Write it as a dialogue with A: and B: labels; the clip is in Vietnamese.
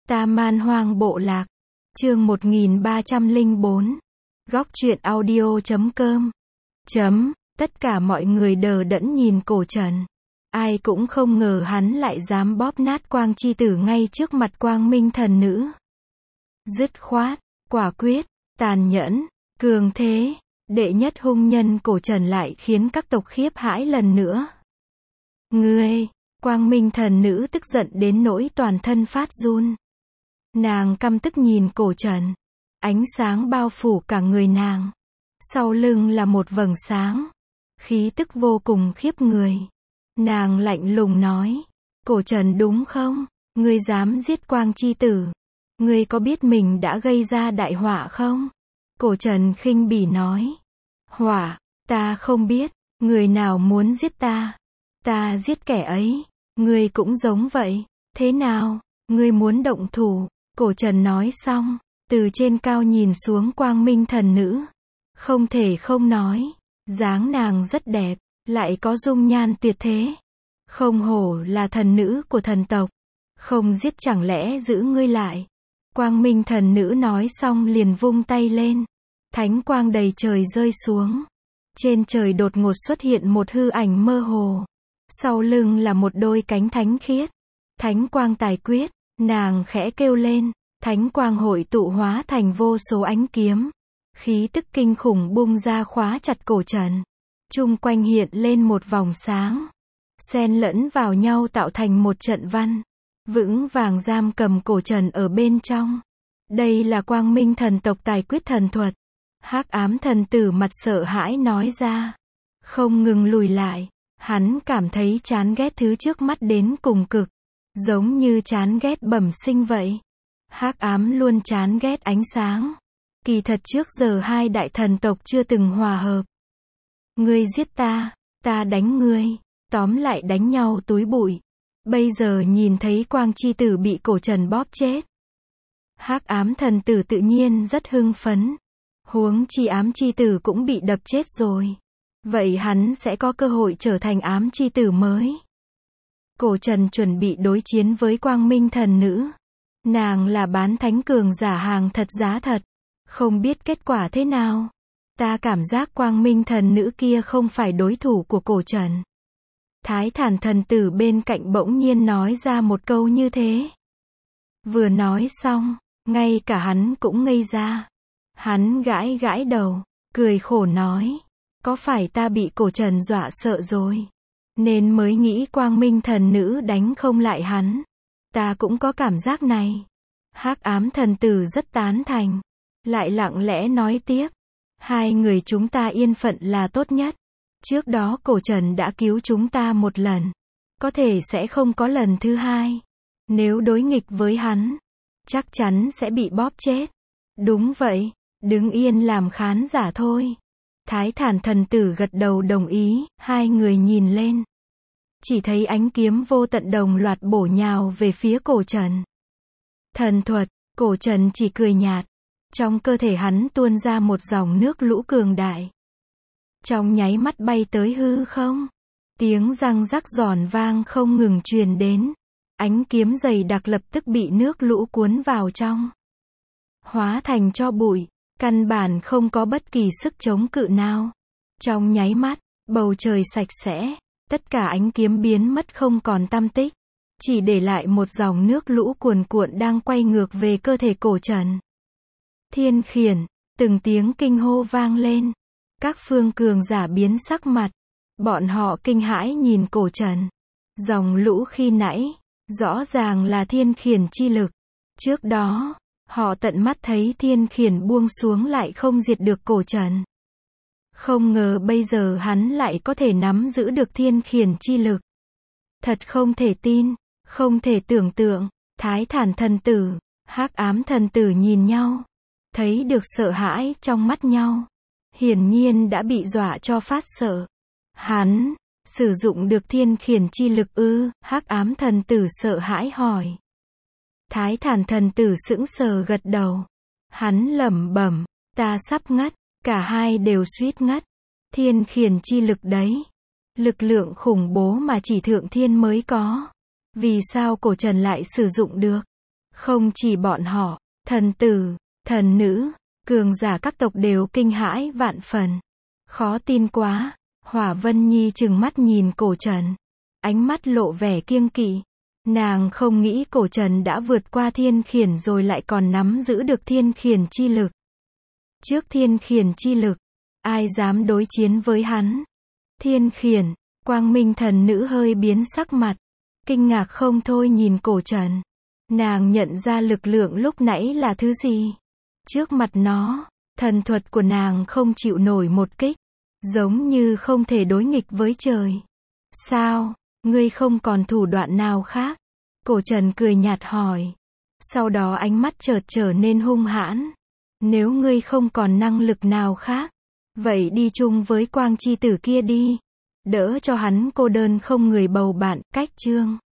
A: Ta Man Hoang Bộ Lạc. Chương 1304. Góc truyện audio.com. Tất cả mọi người đờ đẫn nhìn Cổ Trần. Ai cũng không ngờ hắn lại dám bóp nát Quang Chi Tử ngay trước mặt Quang Minh Thần Nữ. Dứt khoát, quả quyết, tàn nhẫn, cường thế, đệ nhất hung nhân Cổ Trần lại khiến các tộc khiếp hãi lần nữa. Ngươi! Quang Minh Thần Nữ tức giận đến nỗi toàn thân phát run. Nàng căm tức nhìn Cổ Trần. Ánh sáng bao phủ cả người nàng. Sau lưng là một vầng sáng. Khí tức vô cùng khiếp người. Nàng lạnh lùng nói. Cổ Trần đúng không? Ngươi dám giết Quang Chi Tử. Ngươi có biết mình đã gây ra đại họa không? Cổ Trần khinh bỉ nói. Họa, ta không biết. Người nào muốn giết ta? Ta giết kẻ ấy. Ngươi cũng giống vậy. Thế nào? Ngươi muốn động thủ? Cổ Trần nói xong, từ trên cao nhìn xuống Quang Minh Thần Nữ. Không thể không nói, dáng nàng rất đẹp, lại có dung nhan tuyệt thế. Không hổ là thần nữ của thần tộc. Không giết chẳng lẽ giữ ngươi lại? Quang Minh Thần Nữ nói xong liền vung tay lên. Thánh quang đầy trời rơi xuống. Trên trời đột ngột xuất hiện một hư ảnh mơ hồ. Sau lưng là một đôi cánh thánh khiết. Thánh quang tài quyết. Nàng khẽ kêu lên, thánh quang hội tụ hóa thành vô số ánh kiếm. Khí tức kinh khủng bung ra khóa chặt Cổ Trần. Chung quanh hiện lên một vòng sáng. Xen lẫn vào nhau tạo thành một trận văn. Vững vàng giam cầm Cổ Trần ở bên trong. Đây là Quang Minh thần tộc tài quyết thần thuật. Hắc ám thần tử mặt sợ hãi nói ra. Không ngừng lùi lại. Hắn cảm thấy chán ghét thứ trước mắt đến cùng cực. Giống như chán ghét bẩm sinh vậy. Hắc ám luôn chán ghét ánh sáng. Kỳ thật trước giờ hai đại thần tộc chưa từng hòa hợp. Ngươi giết ta, ta đánh ngươi, tóm lại đánh nhau túi bụi. Bây giờ nhìn thấy Quang Chi Tử bị Cổ Trần bóp chết. Hắc ám thần tử tự nhiên rất hưng phấn. Huống chi ám chi tử cũng bị đập chết rồi. Vậy hắn sẽ có cơ hội trở thành ám chi tử mới. Cổ Trần chuẩn bị đối chiến với Quang Minh Thần Nữ. Nàng là bán thánh cường giả hàng thật giá thật. Không biết kết quả thế nào. Ta cảm giác Quang Minh Thần Nữ kia không phải đối thủ của Cổ Trần. Thái Thản thần tử bên cạnh bỗng nhiên nói ra một câu như thế. Vừa nói xong, ngay cả hắn cũng ngây ra. Hắn gãi gãi đầu, cười khổ nói. Có phải ta bị Cổ Trần dọa sợ rồi? Nên mới nghĩ Quang Minh Thần Nữ đánh không lại hắn. Ta cũng có cảm giác này. Hắc ám thần tử rất tán thành. Lại lặng lẽ nói tiếp. Hai người chúng ta yên phận là tốt nhất. Trước đó Cổ Trần đã cứu chúng ta một lần. Có thể sẽ không có lần thứ hai. Nếu đối nghịch với hắn, chắc chắn sẽ bị bóp chết. Đúng vậy, đứng yên làm khán giả thôi. Thái Thản thần tử gật đầu đồng ý, hai người nhìn lên. Chỉ thấy ánh kiếm vô tận đồng loạt bổ nhào về phía Cổ Trần. Thần thuật, Cổ Trần chỉ cười nhạt. Trong cơ thể hắn tuôn ra một dòng nước lũ cường đại. Trong nháy mắt bay tới hư không. Tiếng răng rắc giòn vang không ngừng truyền đến. Ánh kiếm dày đặc lập tức bị nước lũ cuốn vào trong. Hóa thành tro bụi, căn bản không có bất kỳ sức chống cự nào. Trong nháy mắt, bầu trời sạch sẽ. Tất cả ánh kiếm biến mất không còn tăm tích. Chỉ để lại một dòng nước lũ cuồn cuộn đang quay ngược về cơ thể Cổ Trần. Thiên khiển, từng tiếng kinh hô vang lên. Các phương cường giả biến sắc mặt. Bọn họ kinh hãi nhìn Cổ Trần. Dòng lũ khi nãy, rõ ràng là thiên khiển chi lực. Trước đó, họ tận mắt thấy thiên khiển buông xuống lại không diệt được Cổ Trần. Không ngờ bây giờ hắn lại có thể nắm giữ được thiên khiển chi lực. Thật không thể tin, không thể tưởng tượng. Thái Thản thần tử, Hắc ám thần tử nhìn nhau. Thấy được sợ hãi trong mắt nhau. Hiển nhiên đã bị dọa cho phát sợ. Hắn, sử dụng được thiên khiển chi lực ư? Hắc ám thần tử sợ hãi hỏi. Thái Thản thần tử sững sờ gật đầu. Hắn lẩm bẩm, ta sắp ngất. Cả hai đều suýt ngất. Thiên khiển chi lực đấy. Lực lượng khủng bố mà chỉ thượng thiên mới có. Vì sao Cổ Trần lại sử dụng được? Không chỉ bọn họ, thần tử, thần nữ, cường giả các tộc đều kinh hãi vạn phần. Khó tin quá. Hỏa Vân Nhi trừng mắt nhìn Cổ Trần. Ánh mắt lộ vẻ kiêng kỵ. Nàng không nghĩ Cổ Trần đã vượt qua thiên khiển rồi lại còn nắm giữ được thiên khiển chi lực. Trước thiên khiển chi lực, ai dám đối chiến với hắn? Thiên khiển, Quang Minh thần nữ hơi biến sắc mặt. Kinh ngạc không thôi nhìn Cổ Trần. Nàng nhận ra lực lượng lúc nãy là thứ gì? Trước mặt nó, thần thuật của nàng không chịu nổi một kích. Giống như không thể đối nghịch với trời. Sao, ngươi không còn thủ đoạn nào khác? Cổ Trần cười nhạt hỏi. Sau đó ánh mắt chợt trở nên hung hãn. Nếu ngươi không còn năng lực nào khác, vậy đi chung với Quang Chi Tử kia đi. Đỡ cho hắn cô đơn không người bầu bạn, cách chương.